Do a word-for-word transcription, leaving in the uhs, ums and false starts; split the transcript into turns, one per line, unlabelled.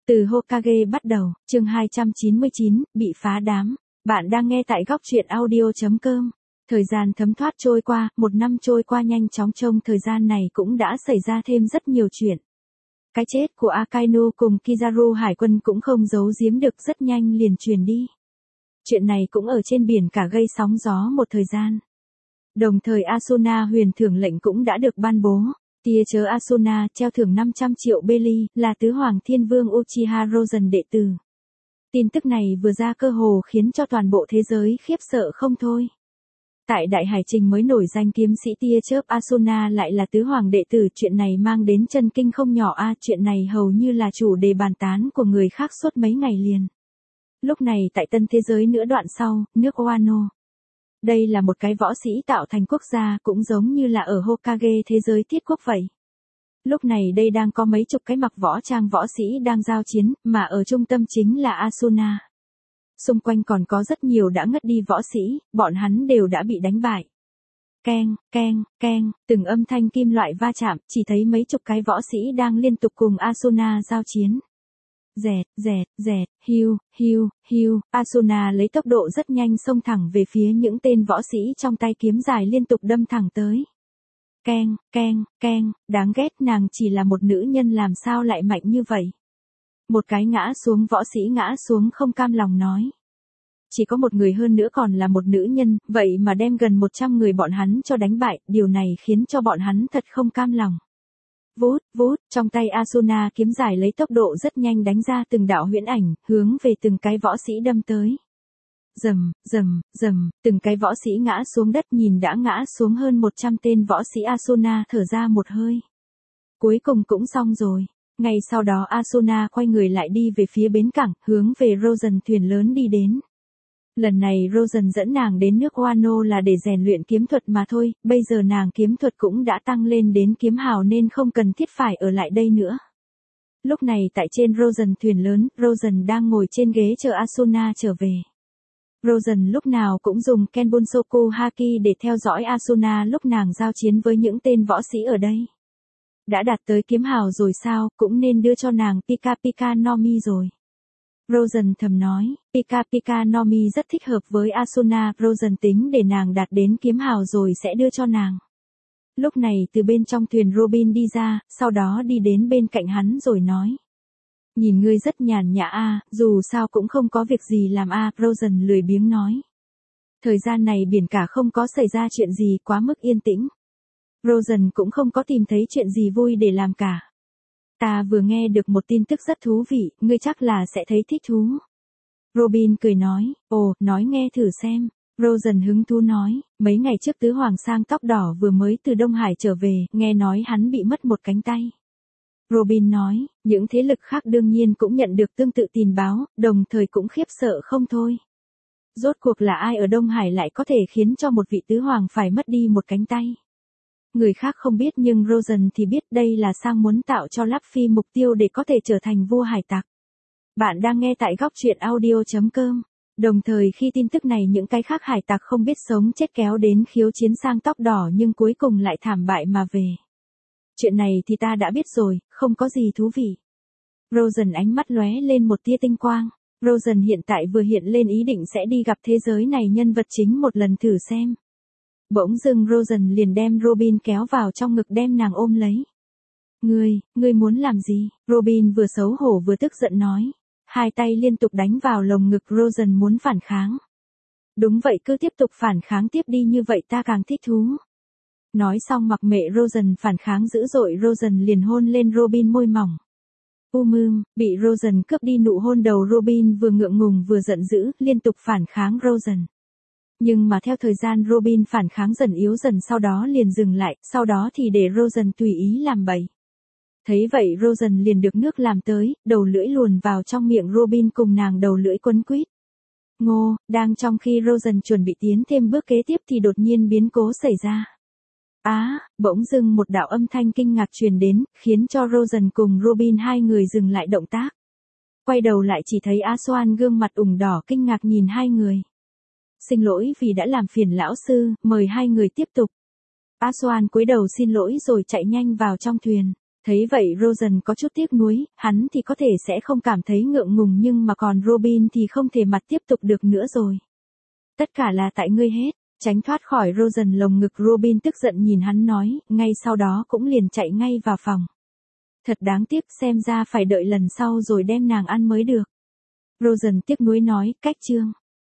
Từ Hokage bắt đầu, chương hai trăm chín mươi chín, bị phá đám. Bạn đang nghe tại góc truyện audio.com. Thời gian thấm thoát trôi qua, một năm trôi qua nhanh chóng, trong thời gian này cũng đã xảy ra thêm rất nhiều chuyện. Cái chết của Akainu cùng Kizaru hải quân cũng không giấu giếm được, rất nhanh liền truyền đi. Chuyện này cũng ở trên biển cả gây sóng gió một thời gian. Đồng thời Asuna huyền thưởng lệnh cũng đã được ban bố. Tia chớ Asuna treo thưởng năm trăm triệu belly, là tứ hoàng thiên vương Uchiha Rozen đệ tử. Tin tức này vừa ra cơ hồ khiến cho toàn bộ thế giới khiếp sợ không thôi. Tại đại hải trình mới nổi danh kiếm sĩ tia chớp Asuna lại là tứ hoàng đệ tử, chuyện này mang đến chân kinh không nhỏ a, chuyện này hầu như là chủ đề bàn tán của người khác suốt mấy ngày liền. Lúc này tại tân thế giới nửa đoạn sau, nước Wano. Đây là một cái võ sĩ tạo thành quốc gia, cũng giống như là ở Hokage thế giới thiết quốc vậy. Lúc này đây đang có mấy chục cái mặc võ trang võ sĩ đang giao chiến, mà ở trung tâm chính là Asuna. Xung quanh còn có rất nhiều đã ngất đi võ sĩ, bọn hắn đều đã bị đánh bại. Keng, keng, keng, từng âm thanh kim loại va chạm, chỉ thấy mấy chục cái võ sĩ đang liên tục cùng Asuna giao chiến. Dẹt, dẹt, dẹt, hiu, hiu, hiu, Asuna lấy tốc độ rất nhanh xông thẳng về phía những tên võ sĩ trong tay kiếm dài liên tục đâm thẳng tới. Keng, keng, keng, đáng ghét, nàng chỉ là một nữ nhân làm sao lại mạnh như vậy. Một cái ngã xuống võ sĩ ngã xuống không cam lòng nói. Chỉ có một người hơn nữa còn là một nữ nhân, vậy mà đem gần một trăm người bọn hắn cho đánh bại, điều này khiến cho bọn hắn thật không cam lòng. Vút, vút, trong tay Asuna kiếm dài lấy tốc độ rất nhanh đánh ra từng đạo huyễn ảnh, hướng về từng cái võ sĩ đâm tới. Rầm, rầm, rầm, từng cái võ sĩ ngã xuống đất, nhìn đã ngã xuống hơn một trăm tên võ sĩ, Asuna thở ra một hơi. Cuối cùng cũng xong rồi. Ngay sau đó Asuna quay người lại đi về phía bến cảng, hướng về Rozen thuyền lớn đi đến. Lần này Rozen dẫn nàng đến nước Wano là để rèn luyện kiếm thuật mà thôi, bây giờ nàng kiếm thuật cũng đã tăng lên đến kiếm hào nên không cần thiết phải ở lại đây nữa. Lúc này tại trên Rozen thuyền lớn, Rozen đang ngồi trên ghế chờ Asuna trở về. Rozen lúc nào cũng dùng Kenbunsoku Haki để theo dõi Asuna lúc nàng giao chiến với những tên võ sĩ ở đây. Đã đạt tới kiếm hào rồi sao, cũng nên đưa cho nàng Pika Pika no Mi rồi. Rozen thầm nói, Pika Pika no Mi rất thích hợp với Asuna, Rozen tính để nàng đạt đến kiếm hào rồi sẽ đưa cho nàng. Lúc này từ bên trong thuyền Robin đi ra, sau đó đi đến bên cạnh hắn rồi nói. Nhìn ngươi rất nhàn nhã a, dù sao cũng không có việc gì làm a, Rozen lười biếng nói. Thời gian này biển cả không có xảy ra chuyện gì quá mức yên tĩnh. Rozen cũng không có tìm thấy chuyện gì vui để làm cả. Ta vừa nghe được một tin tức rất thú vị, ngươi chắc là sẽ thấy thích thú. Robin cười nói, ồ, nói nghe thử xem. Rozen hứng thú nói, mấy ngày trước tứ hoàng sang tóc đỏ vừa mới từ Đông Hải trở về, nghe nói hắn bị mất một cánh tay. Robin nói, những thế lực khác đương nhiên cũng nhận được tương tự tin báo, đồng thời cũng khiếp sợ không thôi. Rốt cuộc là ai ở Đông Hải lại có thể khiến cho một vị tứ hoàng phải mất đi một cánh tay? Người khác không biết nhưng Rozen thì biết, đây là sang muốn tạo cho Luffy mục tiêu để có thể trở thành vua hải tặc. Bạn đang nghe tại góc truyện audio.com. Đồng thời khi tin tức này những cái khác hải tặc không biết sống chết kéo đến khiếu chiến sang tóc đỏ nhưng cuối cùng lại thảm bại mà về. Chuyện này thì ta đã biết rồi, không có gì thú vị. Rozen ánh mắt lóe lên một tia tinh quang. Rozen hiện tại vừa hiện lên ý định sẽ đi gặp thế giới này nhân vật chính một lần thử xem. Bỗng dưng Rozen liền đem Robin kéo vào trong ngực đem nàng ôm lấy. Ngươi, ngươi muốn làm gì? Robin vừa xấu hổ vừa tức giận nói. Hai tay liên tục đánh vào lồng ngực, Rozen muốn phản kháng. Đúng vậy, cứ tiếp tục phản kháng tiếp đi, như vậy ta càng thích thú. Nói xong mặc mệ Rozen phản kháng dữ dội, Rozen liền hôn lên Robin môi mỏng. Umum, bị Rozen cướp đi nụ hôn đầu, Robin vừa ngượng ngùng vừa giận dữ, liên tục phản kháng Rozen. Nhưng mà theo thời gian Robin phản kháng dần yếu dần, sau đó liền dừng lại, sau đó thì để Rozen tùy ý làm bậy. Thấy vậy Rozen liền được nước làm tới, đầu lưỡi luồn vào trong miệng Robin cùng nàng đầu lưỡi quấn quýt. Ngô, đang trong khi Rozen chuẩn bị tiến thêm bước kế tiếp thì đột nhiên biến cố xảy ra. Á, à, bỗng dưng một đạo âm thanh kinh ngạc truyền đến, khiến cho Rozen cùng Robin hai người dừng lại động tác. Quay đầu lại chỉ thấy Asuan gương mặt ửng đỏ kinh ngạc nhìn hai người. Xin lỗi vì đã làm phiền lão sư, mời hai người tiếp tục. Asuan cúi đầu xin lỗi rồi chạy nhanh vào trong thuyền. Thấy vậy Rosen có chút tiếc nuối, hắn thì có thể sẽ không cảm thấy ngượng ngùng nhưng mà còn Robin thì không thể mặt tiếp tục được nữa rồi. Tất cả là tại ngươi hết, tránh thoát khỏi Rosen lồng ngực Robin tức giận nhìn hắn nói, ngay sau đó cũng liền chạy ngay vào phòng. Thật đáng tiếc, xem ra phải đợi lần sau rồi đem nàng ăn mới được. Rosen tiếc nuối nói, cách chương.